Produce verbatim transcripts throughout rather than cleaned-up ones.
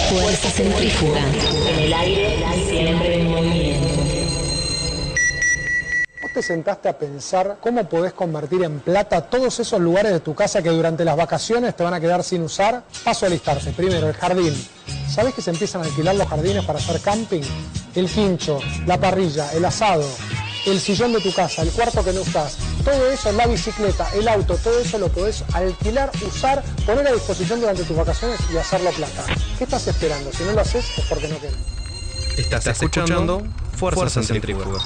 Fuerza centrífuga. En el aire, siempre en movimiento. ¿Vos te sentaste a pensar cómo podés convertir en plata todos esos lugares de tu casa que durante las vacaciones te van a quedar sin usar? Paso a listarse. Primero, el jardín. ¿Sabés que se empiezan a alquilar los jardines para hacer camping? El quincho, la parrilla, el asado, el sillón de tu casa, el cuarto que no usás. Todo eso, la bicicleta, el auto, todo eso lo podés alquilar, usar, poner a disposición durante tus vacaciones y hacerlo plata. ¿Qué estás esperando? Si no lo haces es porque no querés. Estás, Estás escuchando, escuchando Fuerza, Fuerza Centrífuga.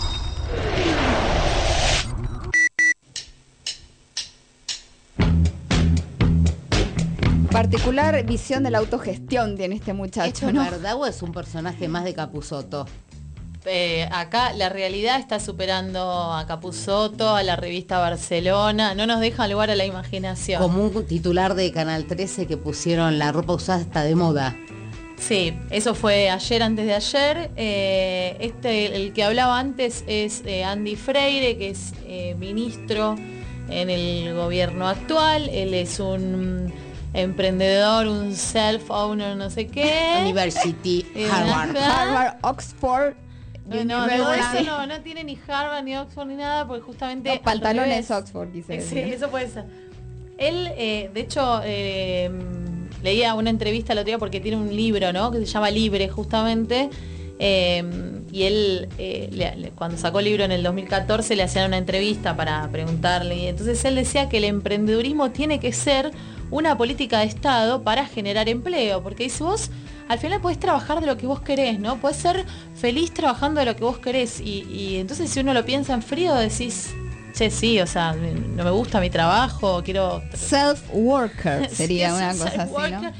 Particular visión de la autogestión tiene este muchacho, ¿Esto es ¿no? verdad o es un personaje más de Capusotto? Eh, acá la realidad está superando a Capusotto, a la revista Barcelona, no nos deja lugar a la imaginación. Como un titular de Canal trece que pusieron la ropa usada está de moda. Sí, eso fue ayer, antes de ayer. Eh, este, el que hablaba antes es eh, Andy Freire, que es eh, ministro en el gobierno actual. Él es un emprendedor, un self-owner, no sé qué. University, Harvard. Harvard, Oxford. No, no, no, eso no, no tiene ni Harvard, ni Oxford, ni nada, porque justamente... No, pantalones Oxford, quise Sí, decir. eso puede ser. Él, eh, de hecho, eh, leía una entrevista el otro día porque tiene un libro, ¿no? Que se llama Libre, justamente. Eh, y él, eh, le, le, cuando sacó el libro en el dos mil catorce, le hacían una entrevista para preguntarle. Y entonces él decía que el emprendedurismo tiene que ser una política de Estado para generar empleo. Porque dice, vos al final podés trabajar de lo que vos querés, ¿no? Podés ser feliz trabajando de lo que vos querés. Y, y entonces si uno lo piensa en frío, decís, che, sí, o sea, no me gusta mi trabajo, quiero... Self-worker sería Sí, una sí, cosa así, ¿no?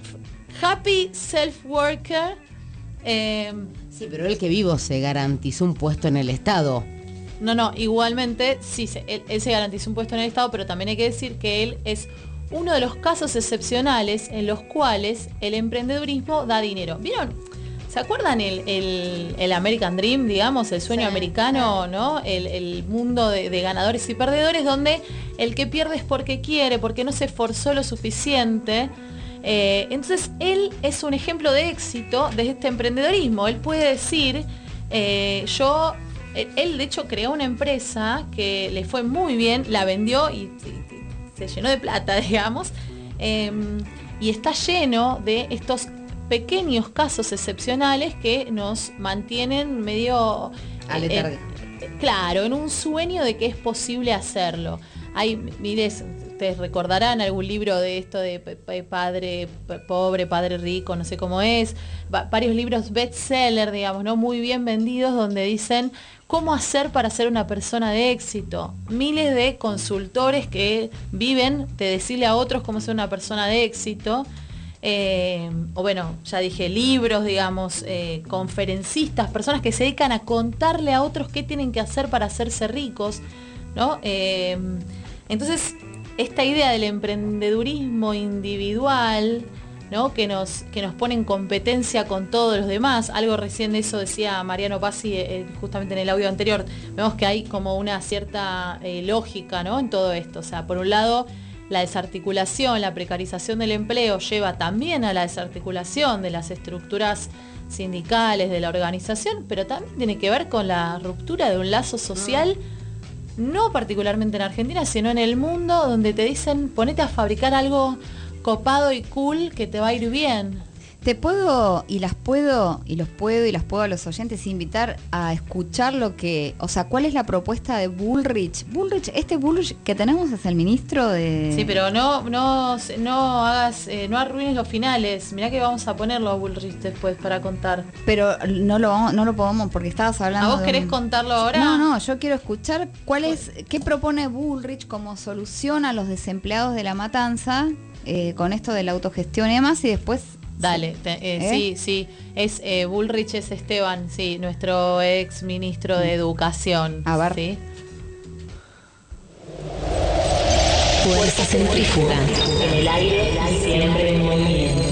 Happy self-worker. Eh, sí, pero él que vivo se garantizó un puesto en el Estado. No, no, igualmente, sí, se, él, él se garantizó un puesto en el Estado, pero también hay que decir que él es uno de los casos excepcionales en los cuales el emprendedurismo da dinero. ¿Vieron? ¿Se acuerdan el, el, el American Dream, digamos, el sueño sí, americano, sí. ¿no? El, el mundo de, de ganadores y perdedores, donde el que pierde es porque quiere, porque no se esforzó lo suficiente. Eh, entonces, él es un ejemplo de éxito de este emprendedorismo. Él puede decir, eh, yo, él de hecho creó una empresa que le fue muy bien, la vendió y, y se llenó de plata, digamos, eh, y está lleno de estos pequeños casos excepcionales que nos mantienen medio eh, eh, claro, en un sueño de que es posible hacerlo. Hay miles, ustedes recordarán algún libro de esto de padre pobre, padre rico, no sé cómo es, va, varios libros bestseller, digamos, ¿no? Muy bien vendidos, donde dicen cómo hacer para ser una persona de éxito. Miles de consultores que viven de decirle a otros cómo ser una persona de éxito. Eh, o bueno, ya dije, libros, digamos, eh, conferencistas, personas que se dedican a contarle a otros qué tienen que hacer para hacerse ricos, ¿no? Eh, entonces, esta idea del emprendedurismo individual, ¿no? que nos, que nos pone en competencia con todos los demás, algo recién de eso decía Mariano Pazzi eh, justamente en el audio anterior, vemos que hay como una cierta eh, lógica, ¿no? En todo esto, o sea, por un lado, la desarticulación, la precarización del empleo lleva también a la desarticulación de las estructuras sindicales, de la organización, pero también tiene que ver con la ruptura de un lazo social, no particularmente en Argentina, sino en el mundo, donde te dicen, ponete a fabricar algo copado y cool que te va a ir bien. Te puedo, y las puedo, y los puedo, y las puedo a los oyentes invitar a escuchar lo que, o sea, ¿cuál es la propuesta de Bullrich? Bullrich, este Bullrich que tenemos es el ministro de... Sí, pero no, no, no hagas, eh, no arruines los finales. Mirá que vamos a ponerlo a Bullrich después para contar. Pero no lo, no lo podemos, porque estabas hablando... ¿A vos de querés un... contarlo ahora? No, no, yo quiero escuchar cuál es, qué propone Bullrich como solución a los desempleados de La Matanza, eh, con esto de la autogestión y demás, y después... Dale, te, eh, ¿Eh? sí, sí, es eh, Bullrich, es Esteban, sí, nuestro ex ministro de Educación. A ver. ¿Sí? Fuerza centrífuga. En el aire, siempre en movimiento.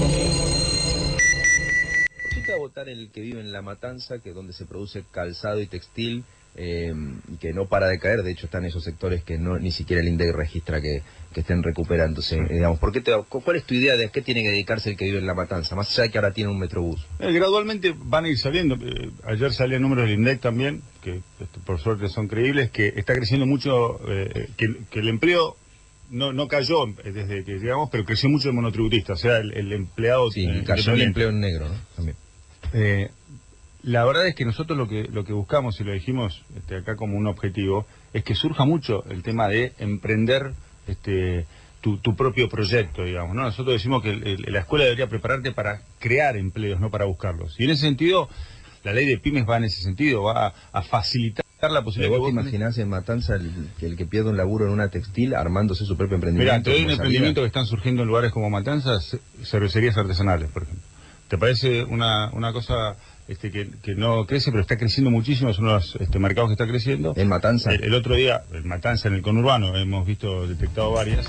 ¿Por qué te va a votar el que vive en La Matanza, que es donde se produce calzado y textil, eh, que no para de caer. De hecho están esos sectores que no ni siquiera el INDEC registra que, que estén recuperándose. Eh, digamos, ¿por qué te, ¿cuál es tu idea de a qué tiene que dedicarse el que vive en La Matanza? Más allá de que ahora tiene un metrobús. Eh, gradualmente van a ir saliendo. Eh, ayer salían números del INDEC también, que este, por suerte son creíbles, que está creciendo mucho, eh, que, que el empleo no no cayó desde que llegamos, pero creció mucho el monotributista, o sea, el, el empleado... Sí, eh, y cayó el empleo en negro, ¿no? También. Eh, la verdad es que nosotros lo que lo que buscamos, y lo dijimos este, acá como un objetivo, es que surja mucho el tema de emprender este tu, tu propio proyecto, digamos, ¿no? Nosotros decimos que el, el, la escuela debería prepararte para crear empleos, no para buscarlos. Y en ese sentido, la ley de pymes va en ese sentido, va a, a facilitar la posibilidad. ¿Vos te imaginás en Matanza el, que el que pierde un laburo en una textil armándose su propio emprendimiento? Mira, te doy un emprendimiento que están surgiendo en lugares como Matanza, cervecerías artesanales, por ejemplo. ¿Te parece una, una cosa este, que, que no crece, pero está creciendo muchísimo? Es uno de los este, mercados que está creciendo. ¿En Matanza? El, el otro día, en Matanza, en el conurbano, hemos visto, detectado varias.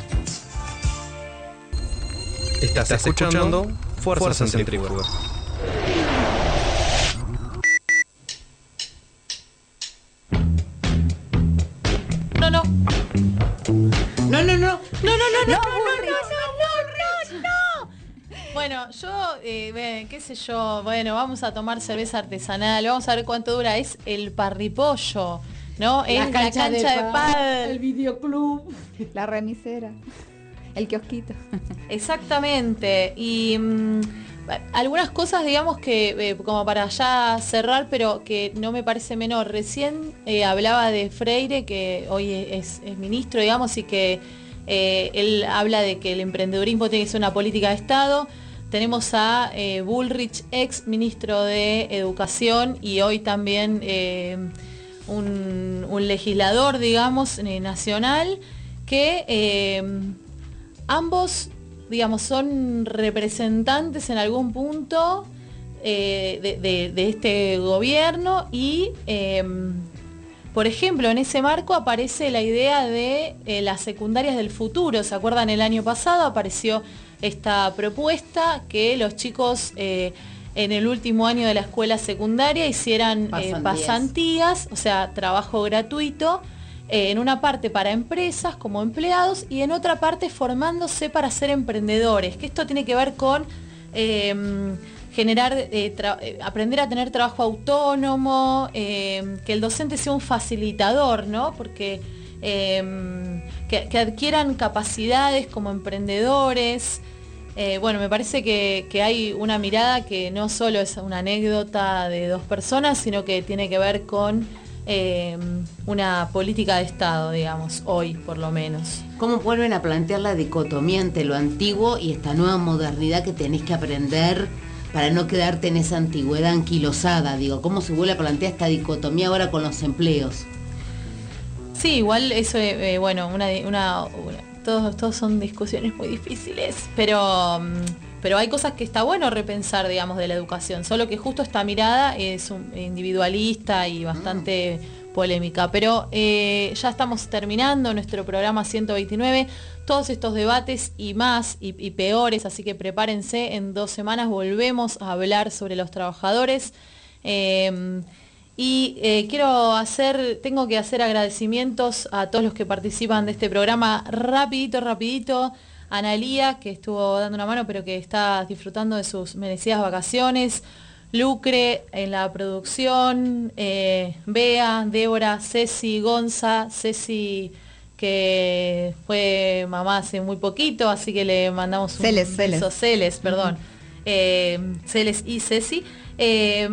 Estás escuchando Fuerza, Fuerza Centrífuga. No, no. No, no, no. No, no, no, no, no, no, no, no, no, no. Bueno, yo, eh, ve, qué sé yo, bueno, vamos a tomar cerveza artesanal, vamos a ver cuánto dura, es el parripollo, ¿no? Es la cancha, la cancha de, de pádel, el videoclub, la remisera, el kiosquito. Exactamente, y mmm, algunas cosas, digamos, que eh, como para ya cerrar, pero que no me parece menor. Recién eh, hablaba de Freire, que hoy es, es ministro, digamos, y que eh, él habla de que el emprendedurismo tiene que ser una política de Estado. Tenemos a eh, Bullrich, ex ministro de Educación, y hoy también eh, un, un legislador, digamos, eh, nacional, que eh, ambos, digamos, son representantes en algún punto eh, de, de, de este gobierno y, eh, por ejemplo, en ese marco aparece la idea de eh, las secundarias del futuro. ¿Se acuerdan? El año pasado apareció esta propuesta que los chicos eh, en el último año de la escuela secundaria hicieran pasantías, eh, pasantías o sea, trabajo gratuito, en una parte para empresas como empleados y en otra parte formándose para ser emprendedores, que esto tiene que ver con eh, generar, eh, eh, aprender a tener trabajo autónomo, eh, que el docente sea un facilitador, ¿no? Porque eh, que, que adquieran capacidades como emprendedores. Eh, bueno, me parece que, que hay una mirada que no solo es una anécdota de dos personas, sino que tiene que ver con Eh, una política de Estado, digamos, hoy por lo menos. ¿Cómo vuelven a plantear la dicotomía entre lo antiguo y esta nueva modernidad que tenés que aprender para no quedarte en esa antigüedad anquilosada? Digo, ¿cómo se vuelve a plantear esta dicotomía ahora con los empleos? Sí, igual eso, eh, bueno, una, una, una todos, todos son discusiones muy difíciles, pero... Um, Pero hay cosas que está bueno repensar, digamos, de la educación, solo que justo esta mirada es un, individualista y bastante polémica. Pero eh, ya estamos terminando nuestro programa ciento veintinueve, todos estos debates y más, y, y peores, así que prepárense, en dos semanas volvemos a hablar sobre los trabajadores. Eh, y eh, quiero hacer, tengo que hacer agradecimientos a todos los que participan de este programa, rapidito, rapidito. Analía, que estuvo dando una mano, pero que está disfrutando de sus merecidas vacaciones. Lucre en la producción. Eh, Bea, Débora, Ceci, Gonza. Ceci, que fue mamá hace muy poquito, así que le mandamos un Celes, beso. Celes. Celes, perdón. Eh, Celes y Ceci. Eh,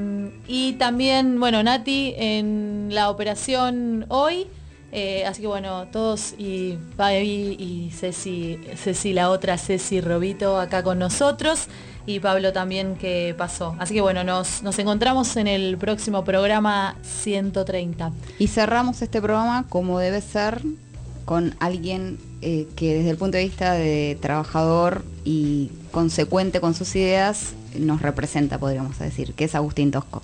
y también, bueno, Nati en la operación hoy. Eh, así que bueno, todos y Baby y Ceci, Ceci, la otra Ceci Robito acá con nosotros y Pablo también que pasó. Así que bueno, nos, nos encontramos en el próximo programa ciento treinta. Y cerramos este programa como debe ser, con alguien eh, que desde el punto de vista de trabajador y consecuente con sus ideas nos representa, podríamos decir, que es Agustín Tosco.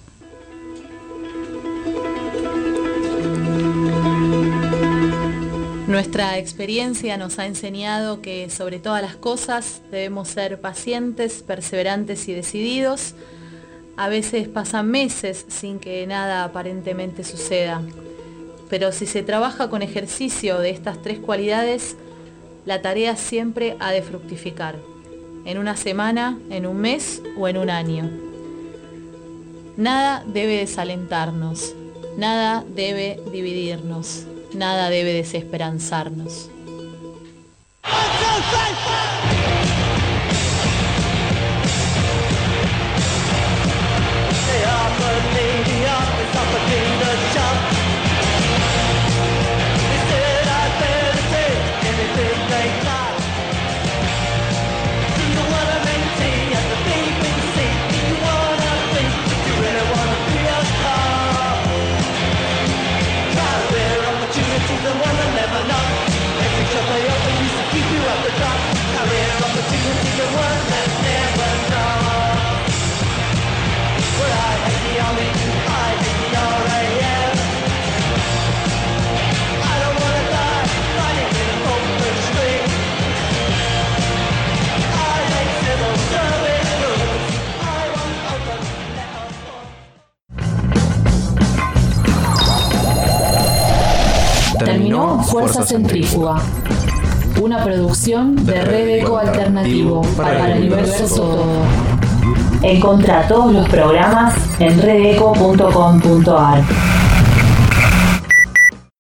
Nuestra experiencia nos ha enseñado que sobre todas las cosas debemos ser pacientes, perseverantes y decididos. A veces pasan meses sin que nada aparentemente suceda. Pero si se trabaja con ejercicio de estas tres cualidades, la tarea siempre ha de fructificar. En una semana, en un mes o en un año. Nada debe desalentarnos. Nada debe dividirnos. Nada debe desesperanzarnos. Terminó Fuerza Centrífuga, una producción de Red Eco Alternativo para el universo todo. Encontrá todos los programas en redeco punto com punto ar.